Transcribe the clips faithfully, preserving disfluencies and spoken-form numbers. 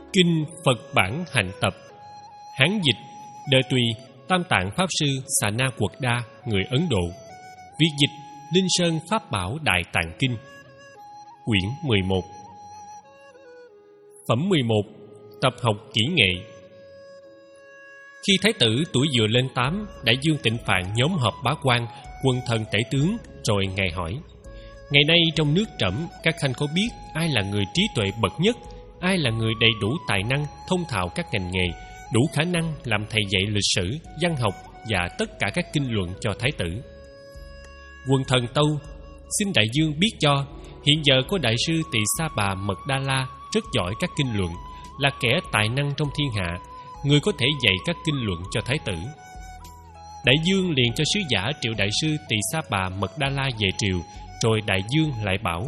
Kinh Phật Bản Hạnh Tập. Hán dịch Đời Tùy Tam Tạng Pháp Sư Xà Na Quật Đa, người Ấn Độ. Việt dịch Linh Sơn Pháp Bảo Đại Tạng Kinh. Quyển mười một. Phẩm mười một. Tập học kỹ nghệ. Khi Thái tử tuổi vừa lên tám, Đại Dương Tịnh Phạn nhóm họp bá quan, quân thần tể tướng, rồi Ngài hỏi: ngày nay trong nước Trẫm, các khanh có biết ai là người trí tuệ bậc nhất, ai là người đầy đủ tài năng, thông thạo các ngành nghề, đủ khả năng làm thầy dạy lịch sử, văn học và tất cả các kinh luận cho Thái tử? Quần thần tâu: xin Đại Dương biết cho, hiện giờ có Đại sư Tỳ Sa Bà Mật Đa La rất giỏi các kinh luận, là kẻ tài năng trong thiên hạ, người có thể dạy các kinh luận cho Thái tử. Đại Dương liền cho sứ giả triệu Đại sư Tỳ Sa Bà Mật Đa La về triều. Rồi Đại Dương lại bảo: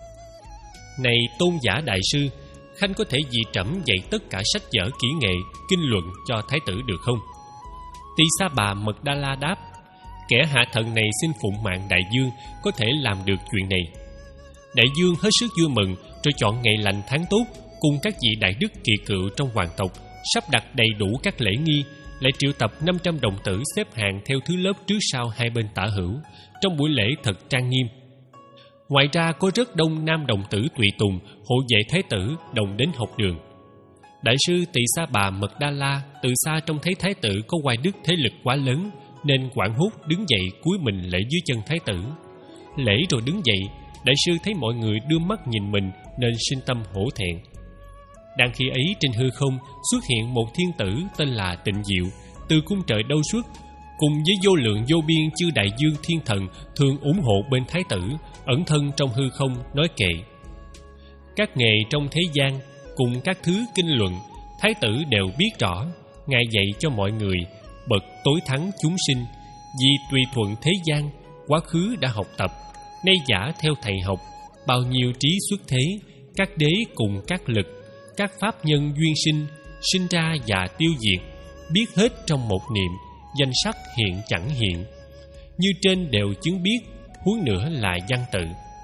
này tôn giả đại sư, khanh có thể vì Trẫm dạy tất cả sách vở kỹ nghệ, kinh luận cho Thái tử được không? Tỳ Sa Bà Mật Đa La đáp: kẻ hạ thần này xin phụng mạng Đại Dương, có thể làm được chuyện này. Đại Dương hết sức vui mừng, rồi chọn ngày lành tháng tốt, cùng các vị đại đức kỳ cựu trong hoàng tộc, sắp đặt đầy đủ các lễ nghi, lại triệu tập năm trăm đồng tử xếp hàng theo thứ lớp trước sau hai bên tả hữu, trong buổi lễ thật trang nghiêm. Ngoài ra có rất đông nam đồng tử tùy tùng, hộ vệ Thái tử đồng đến học đường. Đại sư Tỳ Sa Bà Mật Đa La từ xa trông thấy Thái tử có oai đức thế lực quá lớn, nên hoảng hốt đứng dậy cúi mình lễ dưới chân Thái tử. Lễ rồi đứng dậy, đại sư thấy mọi người đưa mắt nhìn mình nên sinh tâm hổ thẹn. Đang khi ấy trên hư không xuất hiện một thiên tử tên là Tịnh Diệu, từ cung trời đâu xuất, cùng với vô lượng vô biên chư đại dương thiên thần thường ủng hộ bên Thái tử, ẩn thân trong hư không nói kệ: các nghề trong thế gian cùng các thứ kinh luận, Thái tử đều biết rõ. Ngài dạy cho mọi người bậc tối thắng chúng sinh, vì tùy thuận thế gian, quá khứ đã học tập, nay giả theo thầy học, bao nhiêu trí xuất thế, các đế cùng các lực, các pháp nhân duyên sinh, sinh ra và tiêu diệt, biết hết trong một niệm, danh sắc hiện chẳng hiện, như trên đều chứng biết, huống nữa là văn tự.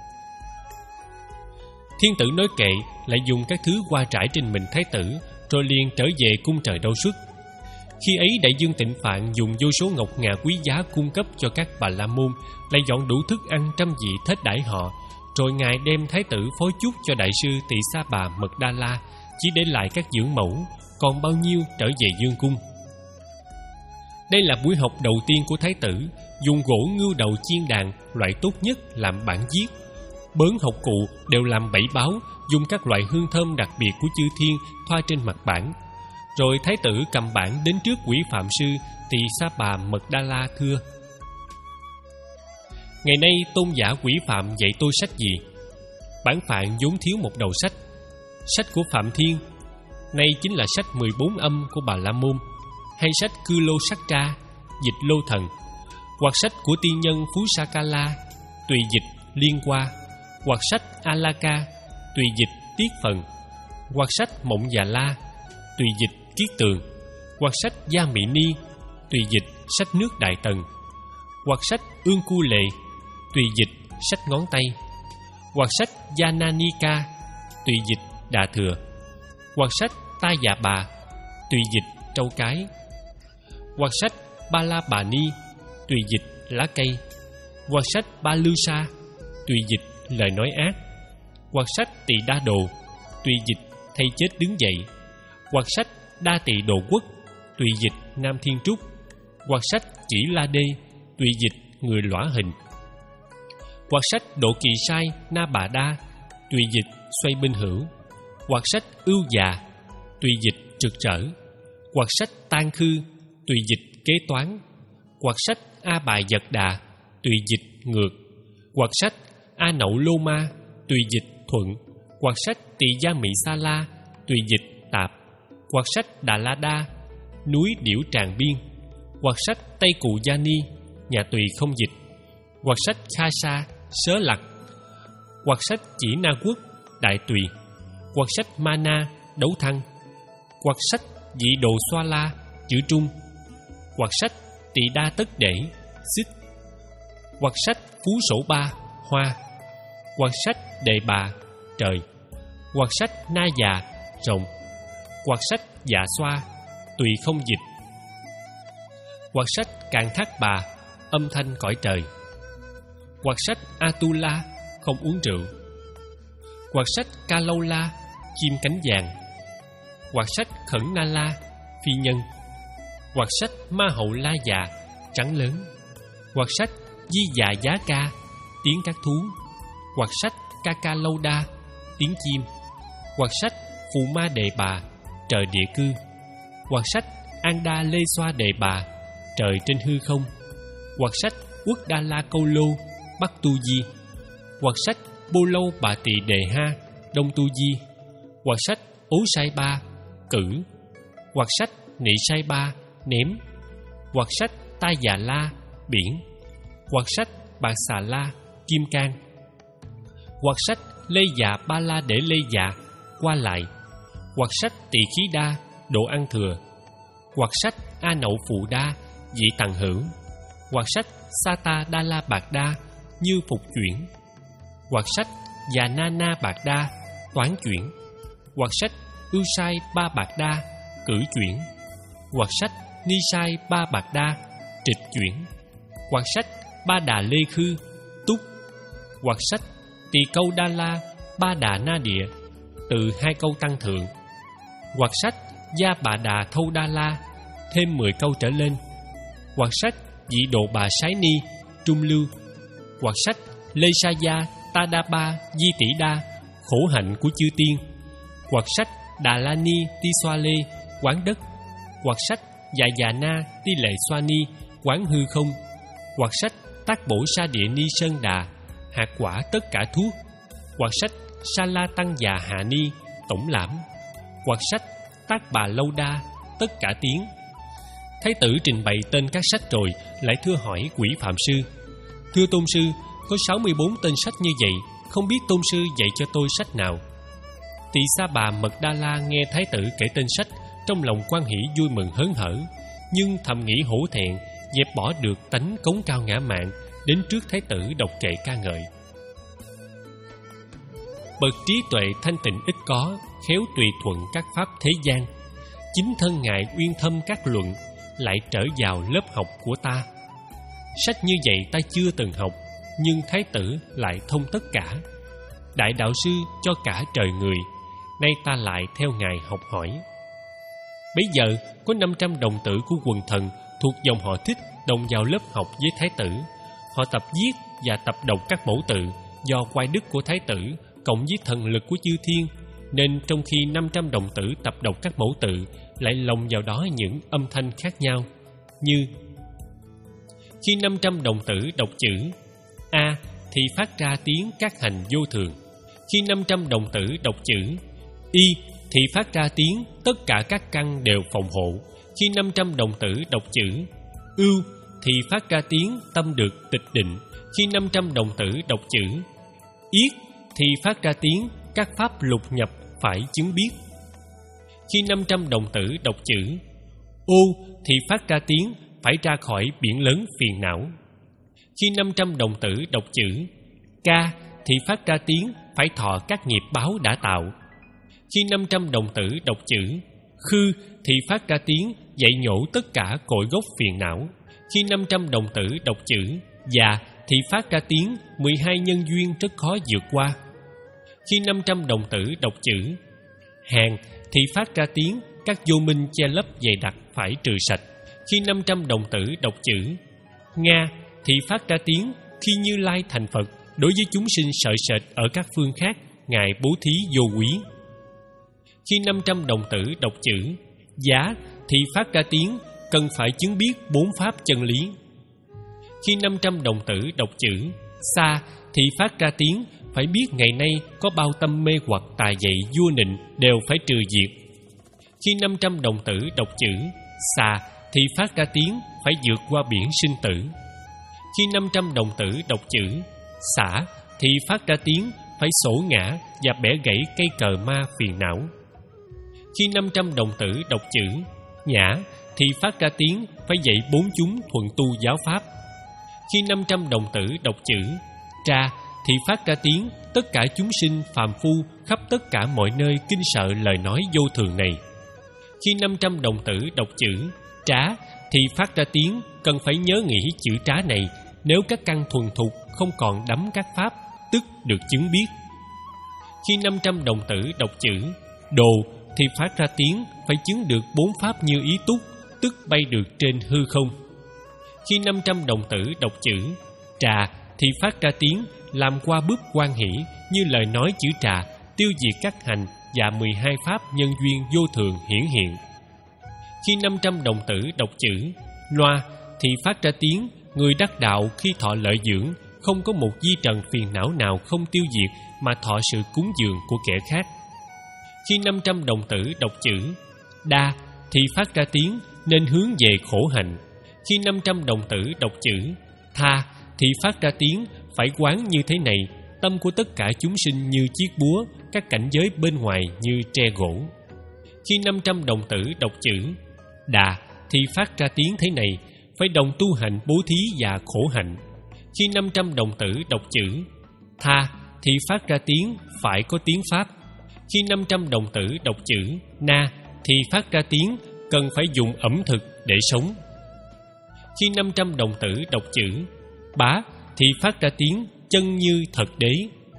Thiên tử nói kệ, lại dùng các thứ hoa trải trên mình Thái tử, rồi liền trở về cung trời đâu xuất. Khi ấy Đại Dương Tịnh Phạn dùng vô số ngọc ngà quý giá cung cấp cho các bà la môn, lại dọn đủ thức ăn trăm vị thết đãi họ. Rồi Ngài đem Thái tử phối chúc cho Đại sư Tỳ Sa Bà Mật Đa La, chỉ để lại các dưỡng mẫu, còn bao nhiêu trở về dương cung. Đây là buổi học đầu tiên của Thái tử, dùng gỗ ngưu đầu chiên đàn loại tốt nhất làm bản viết. Bớn học cụ đều làm bảy báo, dùng các loại hương thơm đặc biệt của chư thiên thoa trên mặt bản. Rồi Thái tử cầm bản đến trước Quỷ Phạm Sư Tỳ Sa Bà Mật Đa La thưa: ngày nay tôn giả Quỷ Phạm dạy tôi sách gì? Bản Phạn vốn thiếu một đầu sách. Sách của Phạm Thiên, nay chính là sách mười bốn âm của Bà La Môn, hay sách Cư Lô Sắc Tra, dịch Lô Thần, hoặc sách của tiên nhân Phú Sa Ca La, tùy dịch Liên Hoa, hoặc sách A La Ca, tùy dịch Tiết Phần, hoặc sách Mộng Già La, tùy dịch Kiết Tường, hoặc sách Gia Mị Ni, tùy dịch sách Nước Đại Tần, hoặc sách Ương Cu Lệ, tùy dịch sách Ngón Tay, hoặc sách Gia Na Ni Ca, tùy dịch Đà Thừa, hoặc sách Ta Dạ Bà, tùy dịch Trâu Cái, hoặc sách Ba La Bà Ni, tùy dịch Lá Cây, hoặc sách Ba Lư Sa, tùy dịch Lời Nói Ác, hoặc sách Tỳ Đa Đồ, tùy dịch Thay Chết Đứng Dậy, hoặc sách Đa Tỳ Đồ Quốc, tùy dịch Nam Thiên Trúc, hoặc sách Chỉ La Đê, tùy dịch Người Lõa Hình, hoặc sách Độ Kỳ Sai Na Bà Đa, tùy dịch Xoay Bên Hữu, hoặc sách Ưu Già, tùy dịch Trực Trở, hoặc sách Tan Khư, tùy dịch Kế Toán, hoặc sách A Bài Giật Đà, tùy dịch Ngược, hoặc sách A Nậu Lô Ma, tùy dịch Thuận, hoặc sách Tỳ Gia Mị Sa La, tùy dịch Tạp, hoặc sách Đà La Đa, Núi Điểu Tràng Biên, hoặc sách Tây Cù Gia Ni, nhà tùy không dịch, hoặc sách Kha Sa, Sớ Lặc, hoặc sách Chỉ Na Quốc, Đại Tùy, hoặc sách Ma Na, Đấu Thăng, hoặc sách Dị Đồ Xoa La, Chữ Trung, hoặc sách Tỳ Đa Tất Để, Xích, hoặc sách Phú Sổ Ba, Hoa, hoặc sách Đề Bà, Trời, hoặc sách Na Già, Rồng, Quạt sách dạ xoa, tùy không dịch. Quạt sách Càn Thác Bà, âm thanh cõi trời. Quạt sách Atula, không uống rượu. Quạt sách Kalola, chim cánh vàng. Quạt sách Khẩn Na La, phi nhân. Quạt sách Ma Hậu La Già, trắng lớn. Quạt sách Di Dạ Giá Ca, tiếng các thú. Quạt sách Kakalouda, tiếng chim. Quạt sách Phù Ma Đề Bà, trời địa cư. Quạt sách Anda Lê Xoa Đề Bà, trời trên hư không. Quạt sách Quốc Đa La Câu Lô, Bắc Tu Di. Quạt sách Bô Lâu Bà Tỳ Đề Ha, Đông Tu Di. Quạt sách Ố Sai Ba, cử. Quạt sách Nị Sai Ba, ném. Quạt sách Ta Già La, biển. Quạt sách Bạc Xà La, kim cang. Quạt sách Lê Dạ Ba La Để Lê Dạ, qua lại. Quạt sách Tỳ Khí Đa, độ ăn thừa. Quạt sách A Nậu Phù Đa, dị tằng hữu. Quạt sách Sa Ta Đa La Bạc Đa, như phục chuyển. Quạt sách Già Na Na Bạc Đa, toán chuyển. Quạt sách Ưu Sai Ba Bạc Đa, cử chuyển. Quạt sách Ni Sai Ba Bạc Đa, trịch chuyển. Quạt sách Ba Đà Lê Khư, túc. Quạt sách Tỳ Câu Đa La Ba Đà Na Địa, từ hai câu tăng thượng. Quạt sách Gia Bà Đà Thâu Đa La, thêm mười câu trở lên. Quạt sách Dị Độ Bà Sái Ni, trung lưu. Quạt sách Lê Sa Gia Ta Đa Ba Di Tỷ Đa, khổ hạnh của chư tiên. Quạt sách Đà La Ni Ti Xoa Lê, quán đất. Quạt sách Dạ Già Na Ti Lệ Xoa Ni, quán hư không. Quạt sách Tác Bổ Sa Địa Ni Sơn Đà, hạt quả tất cả thuốc. Quạt sách Sa La Tăng Già Hạ Ni, tổng lãm. Quạt sách Tác Bà Lâu Đa, tất cả tiếng. Thái tử trình bày tên các sách rồi lại thưa hỏi Quỷ Phạm Sư: thưa tôn sư, có sáu mươi bốn tên sách như vậy, không biết tôn sư dạy cho tôi sách nào? Tỳ Sa Bà Mật Đa La nghe thái tử kể tên sách, trong lòng quan hỷ vui mừng hớn hở, nhưng thầm nghĩ hổ thẹn, dẹp bỏ được tánh cống cao ngã mạn, đến trước thái tử đọc kệ ca ngợi. Bậc trí tuệ thanh tịnh ít có, khéo tùy thuận các pháp thế gian. Chính thân ngài uyên thâm các luận, lại trở vào lớp học của ta. Sách như vậy ta chưa từng học, nhưng thái tử lại thông tất cả. Đại đạo sư cho cả trời người, nay ta lại theo ngài học hỏi. Bấy giờ có năm trăm đồng tử của quần thần thuộc dòng họ Thích đồng vào lớp học với thái tử. Họ tập viết và tập đọc các mẫu tự do oai đức của thái tử cộng với thần lực của chư thiên, nên trong khi năm trăm đồng tử tập đọc các mẫu tự lại lồng vào đó những âm thanh khác nhau, như khi năm trăm đồng tử đọc chữ A thì phát ra tiếng các hành vô thường. Khi năm trăm đồng tử đọc chữ Y thì phát ra tiếng tất cả các căn đều phòng hộ. Khi năm trăm đồng tử đọc chữ Ưu thì phát ra tiếng tâm được tịch định. Khi năm trăm đồng tử đọc chữ Yết thì phát ra tiếng các pháp lục nhập phải chứng biết. Khi năm trăm đồng tử đọc chữ Ô thì phát ra tiếng phải ra khỏi biển lớn phiền não. Khi năm trăm đồng tử đọc chữ Ca thì phát ra tiếng phải thọ các nghiệp báo đã tạo. Khi năm trăm đồng tử đọc chữ Khư thì phát ra tiếng dạy nhổ tất cả cội gốc phiền não. Khi năm trăm đồng tử đọc chữ Già thì phát ra tiếng mười hai nhân duyên rất khó vượt qua. Khi năm trăm đồng tử đọc chữ Hàng thì phát ra tiếng các vô minh che lấp dày đặc phải trừ sạch. Khi năm trăm đồng tử đọc chữ Nga thì phát ra tiếng khi Như Lai thành Phật, đối với chúng sinh sợ sệt ở các phương khác, ngài bố thí vô quý. Khi năm trăm đồng tử đọc chữ Giá thì phát ra tiếng cần phải chứng biết bốn pháp chân lý. Khi năm trăm đồng tử đọc chữ Sa thì phát ra tiếng phải biết ngày nay có bao tâm mê hoặc tà dậy vua nịnh đều phải trừ diệt. Khi năm trăm đồng tử đọc chữ Xà thì phát ra tiếng phải vượt qua biển sinh tử. Khi năm trăm đồng tử đọc chữ Xả thì phát ra tiếng phải sổ ngã và bẻ gãy cây cờ ma phiền não. Khi năm trăm đồng tử đọc chữ Nhã thì phát ra tiếng phải dạy bốn chúng thuận tu giáo pháp. Khi năm trăm đồng tử đọc chữ Tra thì phát ra tiếng tất cả chúng sinh phàm phu khắp tất cả mọi nơi kinh sợ lời nói vô thường này. Khi năm trăm đồng tử đọc chữ trá thì phát ra tiếng, cần phải nhớ nghĩ chữ trá này nếu các căn thuần thục không còn đắm các pháp, tức được chứng biết. Khi năm trăm đồng tử đọc chữ đồ thì phát ra tiếng, phải chứng được bốn pháp như ý túc, tức bay được trên hư không. Khi năm trăm đồng tử đọc chữ trà thì phát ra tiếng, làm qua búp quan hỷ, như lời nói chữ trà, tiêu diệt các hành và mười hai pháp nhân duyên vô thường hiển hiện. Khi năm trăm đồng tử đọc chữ loa thì phát ra tiếng, người đắc đạo khi thọ lợi dưỡng, không có một di trần phiền não nào không tiêu diệt mà thọ sự cúng dường của kẻ khác. Khi năm trăm đồng tử đọc chữ đa thì phát ra tiếng, nên hướng về khổ hạnh. Khi năm trăm đồng tử đọc chữ tha thì phát ra tiếng, phải quán như thế này: tâm của tất cả chúng sinh như chiếc búa, các cảnh giới bên ngoài như tre gỗ. Khi năm trăm đồng tử đọc chữ đà thì phát ra tiếng thế này: phải đồng tu hành bố thí và khổ hạnh. Khi năm trăm đồng tử đọc chữ tha thì phát ra tiếng, phải có tiếng pháp. Khi năm trăm đồng tử đọc chữ na thì phát ra tiếng, cần phải dùng ẩm thực để sống. Khi năm trăm đồng tử đọc chữ bá thì phát ra tiếng, chân như thật đế.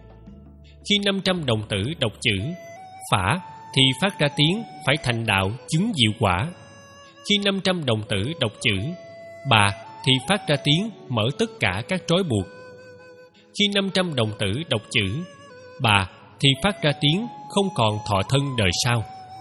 Khi năm trăm đồng tử đọc chữ phả thì phát ra tiếng, phải thành đạo chứng diệu quả. Khi năm trăm đồng tử đọc chữ bà thì phát ra tiếng, mở tất cả các trói buộc. Khi năm trăm đồng tử đọc chữ bà thì phát ra tiếng, không còn thọ thân đời sau.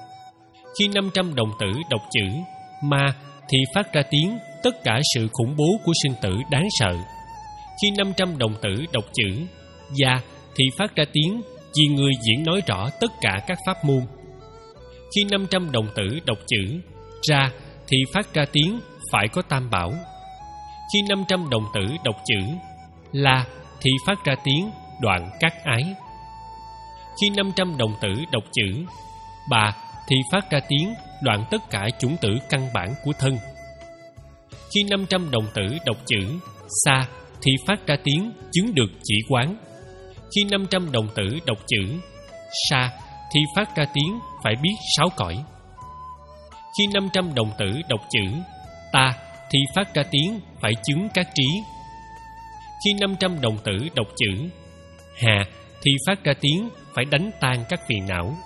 Khi năm trăm đồng tử đọc chữ ma thì phát ra tiếng, tất cả sự khủng bố của sinh tử đáng sợ. Khi năm trăm đồng tử đọc chữ gia thì phát ra tiếng, vì người diễn nói rõ tất cả các pháp môn. Khi năm trăm đồng tử đọc chữ ra thì phát ra tiếng, phải có tam bảo. Khi năm trăm đồng tử đọc chữ la thì phát ra tiếng, đoạn các ái. Khi năm trăm đồng tử đọc chữ bà thì phát ra tiếng, đoạn tất cả chủng tử căn bản của thân. Khi năm trăm đồng tử đọc chữ sa thì phát ra tiếng, chứng được chỉ quán. Khi năm trăm đồng tử đọc chữ sa thì phát ra tiếng, phải biết sáu cõi. Khi năm trăm đồng tử đọc chữ ta thì phát ra tiếng, phải chứng các trí. Khi năm trăm đồng tử đọc chữ hà thì phát ra tiếng, phải đánh tan các phiền não.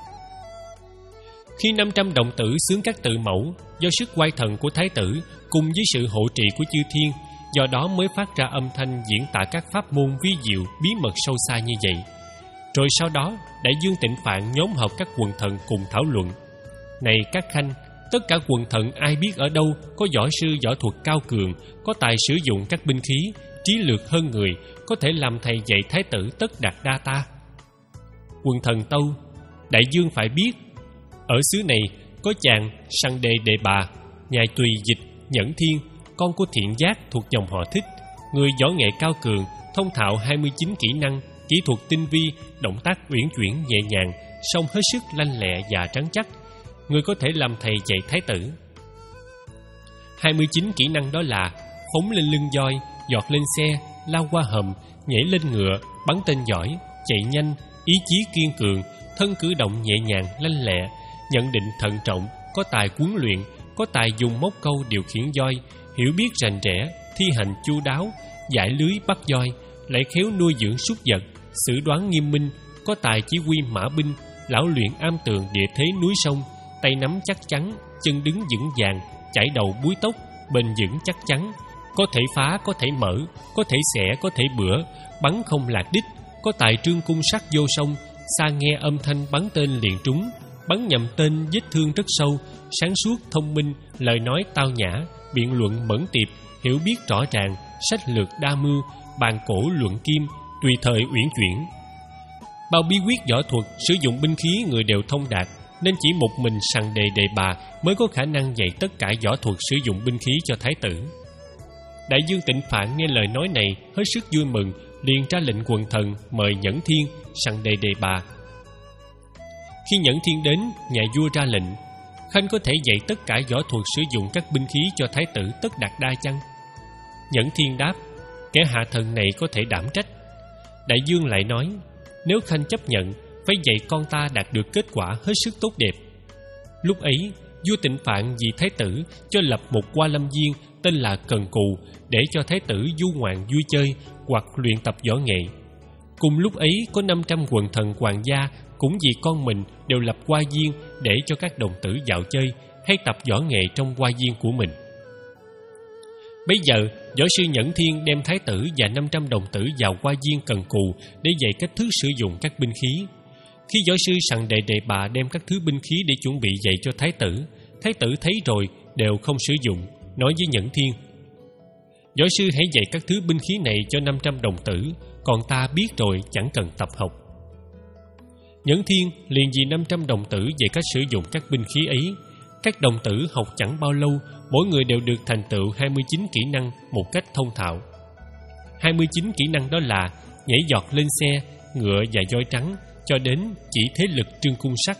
Khi năm trăm đồng tử xướng các tự mẫu, do sức oai thần của thái tử cùng với sự hộ trì của chư thiên, do đó mới phát ra âm thanh diễn tả các pháp môn vi diệu bí mật sâu xa như vậy. Rồi sau đó, đại dương Tịnh Phạn nhóm họp các quần thần cùng thảo luận: này các khanh, tất cả quần thần ai biết ở đâu có võ sư võ thuật cao cường, có tài sử dụng các binh khí, trí lược hơn người, có thể làm thầy dạy thái tử Tất Đạt Đa ta? Quần thần tâu: đại dương phải biết, ở xứ này có chàng Sằng Đề Đề Bà, nhà Tùy Dịch Nhẫn Thiên, con của Thiện Giác thuộc dòng họ Thích, người võ nghệ cao cường, thông thạo hai mươi chín kỹ năng, kỹ thuật tinh vi, động tác uyển chuyển nhẹ nhàng, song hết sức lanh lẹ và trắng chắc, người có thể làm thầy dạy thái tử. hai mươi chín kỹ năng đó là phóng lên lưng voi, giọt lên xe, lao qua hầm, nhảy lên ngựa, bắn tên giỏi, chạy nhanh, ý chí kiên cường, thân cử động nhẹ nhàng lanh lẹ, nhận định thận trọng, có tài huấn luyện, có tài dùng móc câu điều khiển voi, hiểu biết rành rẽ, thi hành chu đáo, giải lưới bắt voi, lại khéo nuôi dưỡng súc vật, xử đoán nghiêm minh, có tài chỉ huy mã binh, lão luyện am tường địa thế núi sông, tay nắm chắc chắn, chân đứng vững vàng, chải đầu búi tóc, bền vững chắc chắn, có thể phá, có thể mở, có thể xẻ, có thể bữa, bắn không lạc đích, có tài trương cung sắt vô sông, xa nghe âm thanh bắn tên liền trúng, bắn nhầm tên vết thương rất sâu, sáng suốt thông minh, lời nói tao nhã, biện luận mẫn tiệp, hiểu biết rõ ràng, sách lược đa mưu, bàn cổ luận kim, tùy thời uyển chuyển. Bao bí quyết võ thuật, sử dụng binh khí người đều thông đạt, nên chỉ một mình Sằng Đề Đề Bà mới có khả năng dạy tất cả võ thuật sử dụng binh khí cho thái tử. Đại dương Tịnh Phạn nghe lời nói này hết sức vui mừng, liền ra lệnh quần thần mời Nhẫn Thiên, Sằng Đề Đề Bà. Khi Nhẫn Thiên đến, nhà vua ra lệnh: khanh có thể dạy tất cả võ thuật sử dụng các binh khí cho thái tử Tất Đạt Đa chăng? Nhẫn Thiên đáp: kẻ hạ thần này có thể đảm trách. Đại dương lại nói: nếu khanh chấp nhận, phải dạy con ta đạt được kết quả hết sức tốt đẹp. Lúc ấy, vua Tịnh Phạn vì thái tử cho lập một Hoa Lâm viên tên là Cần Cù để cho thái tử du ngoạn vui chơi hoặc luyện tập võ nghệ. Cùng lúc ấy có năm trăm quần thần hoàng gia cũng vì con mình đều lập hoa viên để cho các đồng tử dạo chơi hay tập võ nghệ trong hoa viên của mình. Bây giờ, võ sư Nhẫn Thiên đem thái tử và năm trăm đồng tử vào hoa viên Cần Cù để dạy cách thức sử dụng các binh khí. Khi võ sư sẵn đệ đệ bà đem các thứ binh khí để chuẩn bị dạy cho thái tử, thái tử thấy rồi đều không sử dụng, nói với Nhẫn Thiên: võ sư hãy dạy các thứ binh khí này cho năm trăm đồng tử, còn ta biết rồi chẳng cần tập học. Nhẫn Thiên liền vì năm trăm đồng tử dạy cách sử dụng các binh khí ấy. Các đồng tử học chẳng bao lâu, mỗi người đều được thành tựu hai mươi chín kỹ năng một cách thông thạo. hai mươi chín kỹ năng đó là nhảy giọt lên xe, ngựa và voi trắng, cho đến chỉ thế lực trương cung sắt.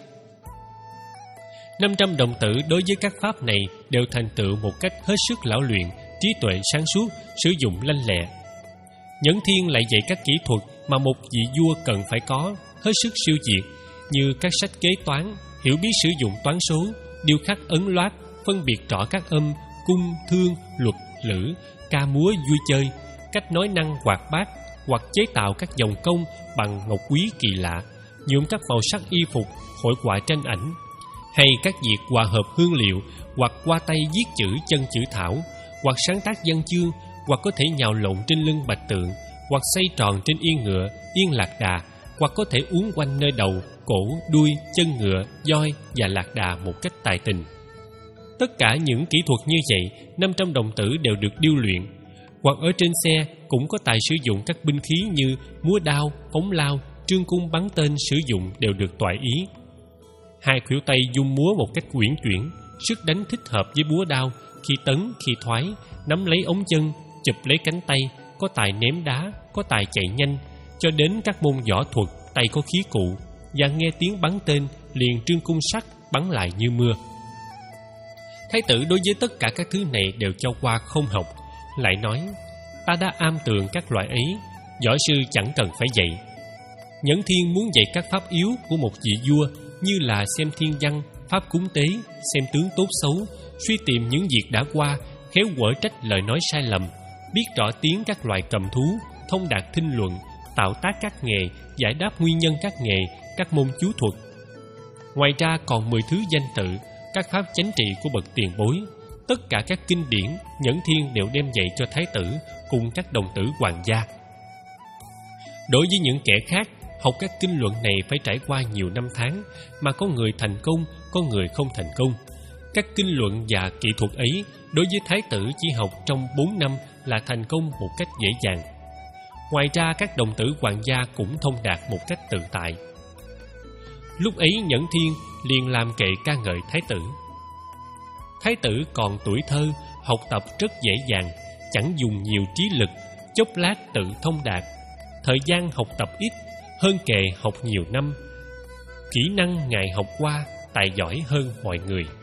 năm trăm đồng tử đối với các pháp này đều thành tựu một cách hết sức lão luyện, trí tuệ sáng suốt, sử dụng lanh lẹ. Nhẫn Thiên lại dạy các kỹ thuật mà một vị vua cần phải có, hết sức siêu diệt, như các sách kế toán, hiểu biết sử dụng toán số, điêu khắc ấn loát, phân biệt rõ các âm, cung, thương, luật, lữ, ca múa vui chơi, cách nói năng hoạt bát, hoặc chế tạo các dòng công bằng ngọc quý kỳ lạ, nhuộm các màu sắc y phục, hội họa tranh ảnh, hay các việc hòa hợp hương liệu, hoặc qua tay viết chữ chân chữ thảo, hoặc sáng tác văn chương, hoặc có thể nhào lộn trên lưng bạch tượng, hoặc xoay tròn trên yên ngựa, yên lạc đà, hoặc có thể uốn quanh nơi đầu, cổ, đuôi, chân ngựa, voi và lạc đà một cách tài tình. Tất cả những kỹ thuật như vậy, năm trăm đồng tử đều được điêu luyện. Hoặc ở trên xe cũng có tài sử dụng các binh khí như múa đao, phóng lao, trương cung bắn tên sử dụng đều được toại ý. Hai khuỷu tay dung múa một cách uyển chuyển, sức đánh thích hợp với búa đao, khi tấn, khi thoái, nắm lấy ống chân, chụp lấy cánh tay, có tài ném đá, có tài chạy nhanh, cho đến các môn võ thuật, tay có khí cụ, và nghe tiếng bắn tên, liền trương cung sắt bắn lại như mưa. Thái tử đối với tất cả các thứ này đều cho qua không học, lại nói: ta đã am tường các loại ấy, võ sư chẳng cần phải dạy. Nhẫn Thiên muốn dạy các pháp yếu của một vị vua, như là xem thiên văn, pháp cúng tế, xem tướng tốt xấu, suy tìm những việc đã qua, khéo quở trách lời nói sai lầm, biết rõ tiếng các loài cầm thú, thông đạt thinh luận, tạo tác các nghề, giải đáp nguyên nhân các nghề, các môn chú thuật. Ngoài ra còn mười thứ danh tự, các pháp chánh trị của bậc tiền bối. Tất cả các kinh điển, Nhẫn Thiên đều đem dạy cho thái tử cùng các đồng tử hoàng gia. Đối với những kẻ khác, học các kinh luận này phải trải qua nhiều năm tháng, mà có người thành công, có người không thành công. Các kinh luận và kỹ thuật ấy, đối với thái tử chỉ học trong bốn năm là thành công một cách dễ dàng. Ngoài ra các đồng tử hoàng gia cũng thông đạt một cách tự tại. Lúc ấy Nhẫn Thiên liền làm kệ ca ngợi thái tử. Thái tử còn tuổi thơ, học tập rất dễ dàng, chẳng dùng nhiều trí lực, chốc lát tự thông đạt. Thời gian học tập ít, hơn kệ học nhiều năm. Kỹ năng ngài học qua, tài giỏi hơn mọi người.